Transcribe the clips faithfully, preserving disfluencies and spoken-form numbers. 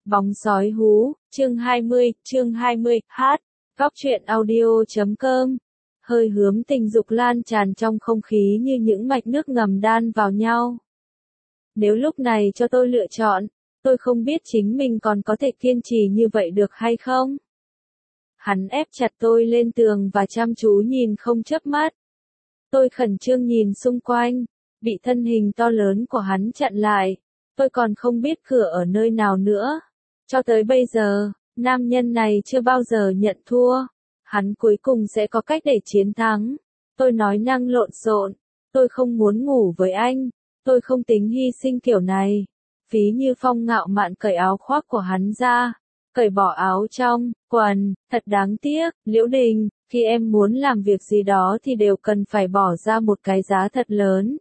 Bóng sói hú, chương hai mươi, chương hai mươi, hát, góc truyện audio.com. Hơi hướng tình dục lan tràn trong không khí như những mạch nước ngầm đan vào nhau. Nếu lúc này cho tôi lựa chọn, tôi không biết chính mình còn có thể kiên trì như vậy được hay không. Hắn ép chặt tôi lên tường và chăm chú nhìn không chớp mắt. Tôi khẩn trương nhìn xung quanh, bị thân hình to lớn của hắn chặn lại. Tôi còn không biết cửa ở nơi nào nữa. Cho tới bây giờ, nam nhân này chưa bao giờ nhận thua. Hắn cuối cùng sẽ có cách để chiến thắng. Tôi nói năng lộn xộn. Tôi không muốn ngủ với anh. Tôi không tính hy sinh kiểu này. Phí Như Phong ngạo mạn cởi áo khoác của hắn ra. Cởi bỏ áo trong, quần, thật đáng tiếc, Liễu Đình, khi em muốn làm việc gì đó thì đều cần phải bỏ ra một cái giá thật lớn.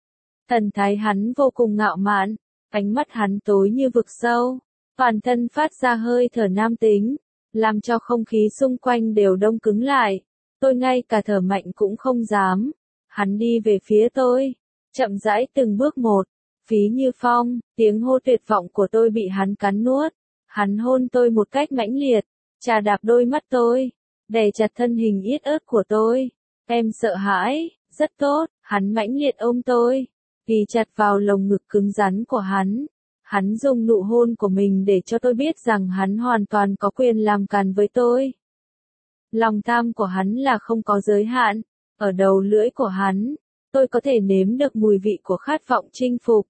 Thần thái hắn vô cùng ngạo mạn, ánh mắt hắn tối như vực sâu, toàn thân phát ra hơi thở nam tính, làm cho không khí xung quanh đều đông cứng lại. Tôi ngay cả thở mạnh cũng không dám. Hắn đi về phía tôi, chậm rãi từng bước một. Phí Như Phong, tiếng hô tuyệt vọng của tôi bị hắn cắn nuốt. Hắn hôn tôi một cách mãnh liệt, chà đạp đôi mắt tôi, đè chặt thân hình yết ớt của tôi. Em sợ hãi, rất tốt, hắn mãnh liệt ôm tôi, ghi chặt vào lồng ngực cứng rắn của hắn. Hắn dùng nụ hôn của mình để cho tôi biết rằng hắn hoàn toàn có quyền làm càn với tôi. Lòng tham của hắn là không có giới hạn, ở đầu lưỡi của hắn, tôi có thể nếm được mùi vị của khát vọng chinh phục.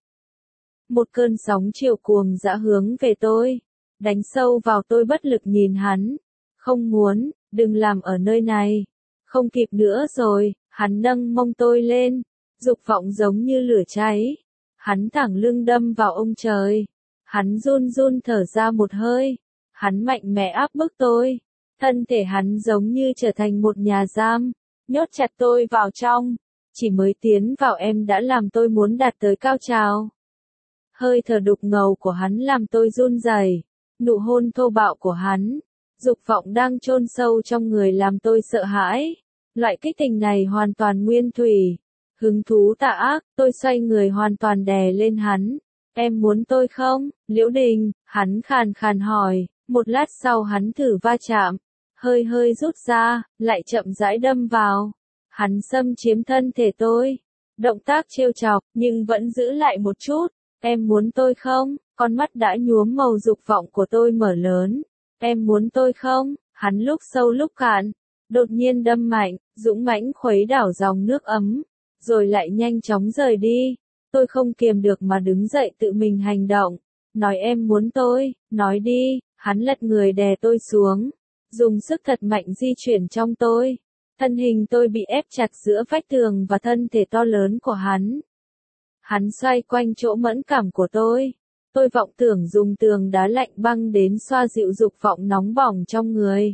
Một cơn sóng chiều cuồng dã hướng về tôi, đánh sâu vào tôi bất lực nhìn hắn. Không muốn, đừng làm ở nơi này. Không kịp nữa rồi, hắn nâng mông tôi lên, dục vọng giống như lửa cháy. Hắn thẳng lưng đâm vào ông trời. Hắn run run thở ra một hơi. Hắn mạnh mẽ áp bức tôi. Thân thể hắn giống như trở thành một nhà giam, nhốt chặt tôi vào trong. Chỉ mới tiến vào em đã làm tôi muốn đạt tới cao trào. Hơi thở đục ngầu của hắn làm tôi run rẩy. Nụ hôn thô bạo của hắn, dục vọng đang chôn sâu trong người làm tôi sợ hãi. Loại kích tình này hoàn toàn nguyên thủy. Hứng thú tà ác, tôi xoay người hoàn toàn đè lên hắn. Em muốn tôi không, Liễu Đình? Hắn khàn khàn hỏi. Một lát sau hắn thử va chạm, hơi hơi rút ra, lại chậm rãi đâm vào. Hắn xâm chiếm thân thể tôi. Động tác trêu chọc, nhưng vẫn giữ lại một chút. Em muốn tôi không? Con mắt đã nhuốm màu dục vọng của tôi mở lớn. Em muốn tôi không? Hắn lúc sâu lúc cạn, đột nhiên đâm mạnh, dũng mãnh khuấy đảo dòng nước ấm, rồi lại nhanh chóng rời đi. Tôi không kiềm được mà đứng dậy tự mình hành động. Nói em muốn tôi, nói đi. Hắn lật người đè tôi xuống, dùng sức thật mạnh di chuyển trong tôi. Thân hình tôi bị ép chặt giữa vách tường và thân thể to lớn của hắn. Hắn xoay quanh chỗ mẫn cảm của tôi. Tôi vọng tưởng dùng tường đá lạnh băng đến xoa dịu dục vọng nóng bỏng trong người.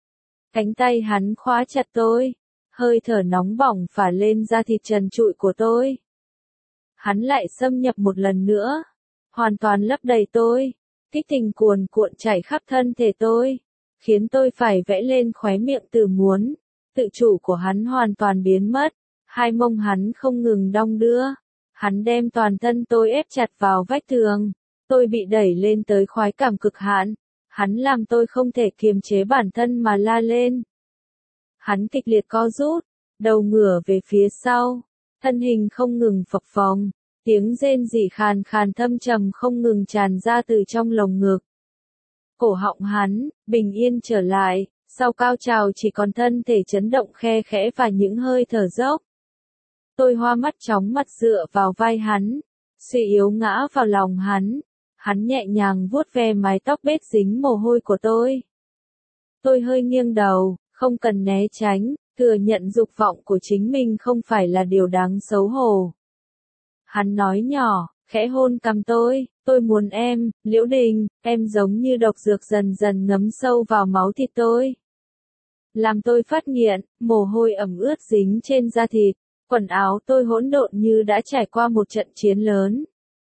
Cánh tay hắn khóa chặt tôi. Hơi thở nóng bỏng phả lên da thịt trần trụi của tôi. Hắn lại xâm nhập một lần nữa. Hoàn toàn lấp đầy tôi. Kích tình cuồn cuộn chảy khắp thân thể tôi. Khiến tôi phải vẽ lên khóe miệng từ muốn. Tự chủ của hắn hoàn toàn biến mất. Hai mông hắn không ngừng đong đưa. Hắn đem toàn thân tôi ép chặt vào vách tường. Tôi bị đẩy lên tới khoái cảm cực hạn. Hắn làm tôi không thể kiềm chế bản thân mà la lên. Hắn kịch liệt co rút, đầu ngửa về phía sau, thân hình không ngừng phập phồng, tiếng rên rỉ khàn khàn thâm trầm không ngừng tràn ra từ trong lồng ngực. Cổ họng hắn, bình yên trở lại, sau cao trào chỉ còn thân thể chấn động khe khẽ và những hơi thở dốc. Tôi hoa mắt chóng mặt dựa vào vai hắn, suy yếu ngã vào lòng hắn. Hắn nhẹ nhàng vuốt ve mái tóc bết dính mồ hôi của tôi. Tôi hơi nghiêng đầu, không cần né tránh, thừa nhận dục vọng của chính mình không phải là điều đáng xấu hổ. Hắn nói nhỏ, khẽ hôn cằm tôi, tôi muốn em, Liễu Đình, em giống như độc dược dần dần ngấm sâu vào máu thịt tôi. Làm tôi phát nghiện, mồ hôi ẩm ướt dính trên da thịt, quần áo tôi hỗn độn như đã trải qua một trận chiến lớn.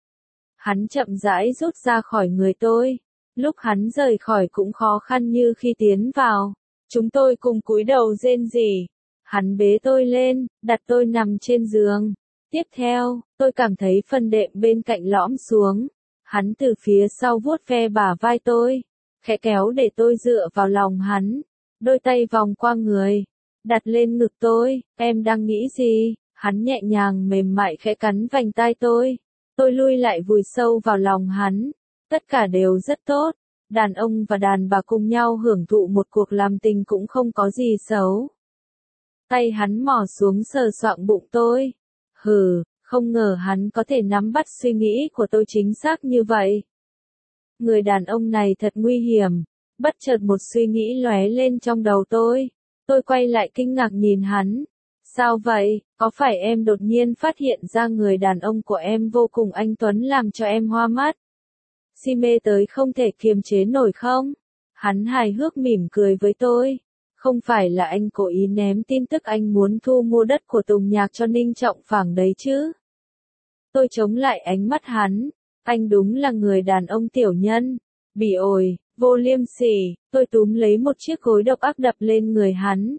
Hắn chậm rãi rút ra khỏi người tôi. Lúc hắn rời khỏi cũng khó khăn như khi tiến vào. Chúng tôi cùng cúi đầu rên rỉ. Hắn bế tôi lên, đặt tôi nằm trên giường. Tiếp theo, tôi cảm thấy phần đệm bên cạnh lõm xuống. Hắn từ phía sau vuốt ve bả vai tôi, khẽ kéo để tôi dựa vào lòng hắn, đôi tay vòng qua người, đặt lên ngực tôi, em đang nghĩ gì? Hắn nhẹ nhàng mềm mại khẽ cắn vành tai tôi, tôi lui lại vùi sâu vào lòng hắn, tất cả đều rất tốt, đàn ông và đàn bà cùng nhau hưởng thụ một cuộc làm tình cũng không có gì xấu. Tay hắn mò xuống sờ soạng bụng tôi, hừ, không ngờ hắn có thể nắm bắt suy nghĩ của tôi chính xác như vậy. Người đàn ông này thật nguy hiểm, bất chợt một suy nghĩ lóe lên trong đầu tôi, tôi quay lại kinh ngạc nhìn hắn. Sao vậy, có phải em đột nhiên phát hiện ra người đàn ông của em vô cùng anh tuấn làm cho em hoa mắt? Si mê tới không thể kiềm chế nổi không? Hắn hài hước mỉm cười với tôi. Không phải là anh cố ý ném tin tức anh muốn thu mua đất của Tùng Nhạc cho Ninh Trọng Phảng đấy chứ? Tôi chống lại ánh mắt hắn. Anh đúng là người đàn ông tiểu nhân. Bỉ ổi, vô liêm sỉ, tôi túm lấy một chiếc gối độc ác đập lên người hắn.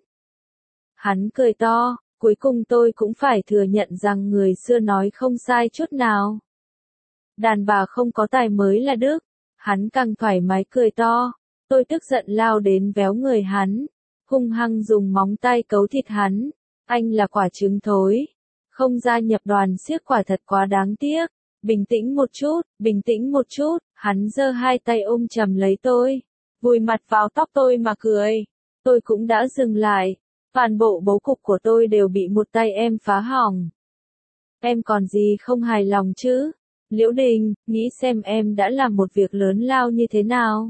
Hắn cười to, cuối cùng tôi cũng phải thừa nhận rằng người xưa nói không sai chút nào. Đàn bà không có tài mới là đức. Hắn càng thoải mái cười to. Tôi tức giận lao đến véo người hắn, hung hăng dùng móng tay cấu thịt hắn. Anh là quả trứng thối. Không gia nhập đoàn xiếc quả thật quá đáng tiếc. Bình tĩnh một chút, bình tĩnh một chút. Hắn giơ hai tay ôm chầm lấy tôi, vùi mặt vào tóc tôi mà cười. Tôi cũng đã dừng lại. Toàn bộ bố cục của tôi đều bị một tay em phá hỏng. Em còn gì không hài lòng chứ? Liễu Đình, nghĩ xem em đã làm một việc lớn lao như thế nào?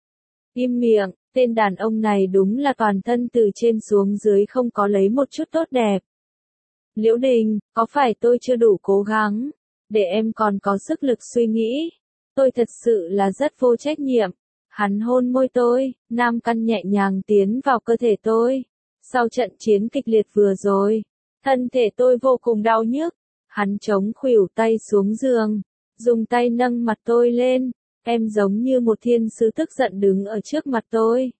Im miệng, tên đàn ông này đúng là toàn thân từ trên xuống dưới không có lấy một chút tốt đẹp. Liễu Đình, có phải tôi chưa đủ cố gắng, để em còn có sức lực suy nghĩ? Tôi thật sự là rất vô trách nhiệm. Hắn hôn môi tôi, nam căn nhẹ nhàng tiến vào cơ thể tôi. Sau trận chiến kịch liệt vừa rồi, thân thể tôi vô cùng đau nhức. Hắn chống khuỷu tay xuống giường, dùng tay nâng mặt tôi lên. Em giống như một thiên sứ tức giận đứng ở trước mặt tôi.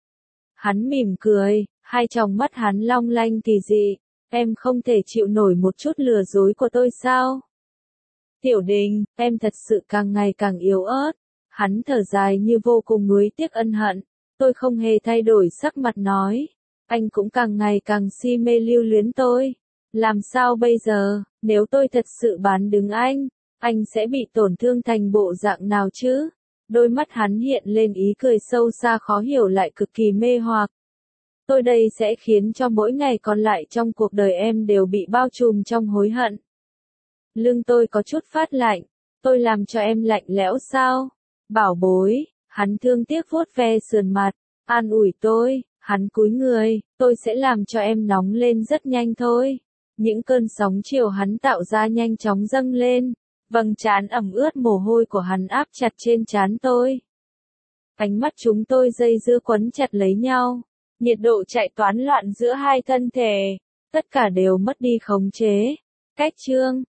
Hắn mỉm cười, hai tròng mắt hắn long lanh kỳ dị. Em không thể chịu nổi một chút lừa dối của tôi sao? Tiểu Đình, em thật sự càng ngày càng yếu ớt. Hắn thở dài như vô cùng nuối tiếc ân hận. Tôi không hề thay đổi sắc mặt nói. Anh cũng càng ngày càng si mê lưu luyến tôi. Làm sao bây giờ, nếu tôi thật sự bán đứng anh, anh sẽ bị tổn thương thành bộ dạng nào chứ? Đôi mắt hắn hiện lên ý cười sâu xa khó hiểu lại cực kỳ mê hoặc. Tôi đây sẽ khiến cho mỗi ngày còn lại trong cuộc đời em đều bị bao trùm trong hối hận. Lưng tôi có chút phát lạnh. Tôi làm cho em lạnh lẽo sao? Bảo bối, hắn thương tiếc vuốt ve sườn mặt, an ủi tôi. Hắn cúi người, tôi sẽ làm cho em nóng lên rất nhanh thôi. Những cơn sóng chiều hắn tạo ra nhanh chóng dâng lên. Vầng trán ẩm ướt mồ hôi của hắn áp chặt trên trán tôi. Ánh mắt chúng tôi dây dưa quấn chặt lấy nhau. Nhiệt độ chạy toán loạn giữa hai thân thể. Tất cả đều mất đi khống chế. Cách chương